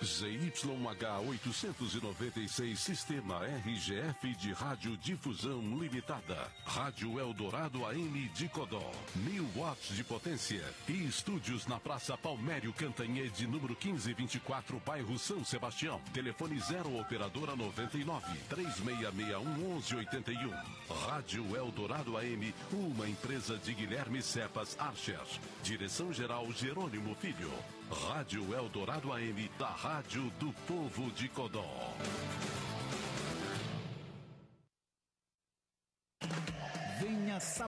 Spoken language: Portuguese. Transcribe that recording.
ZYH 896, Sistema RGF de Radiodifusão Limitada. Rádio Eldorado AM de Codó. 1000 watts de potência. E estúdios na Praça Palmério Cantanhede, número 1524, bairro São Sebastião. Telefone 0 operadora 99 3661 1181. Rádio Eldorado AM, uma empresa de Guilherme Cepas Archer. Direção-geral Jerônimo Filho. Rádio Eldorado AM, da Rádio do Povo de Codó. Venha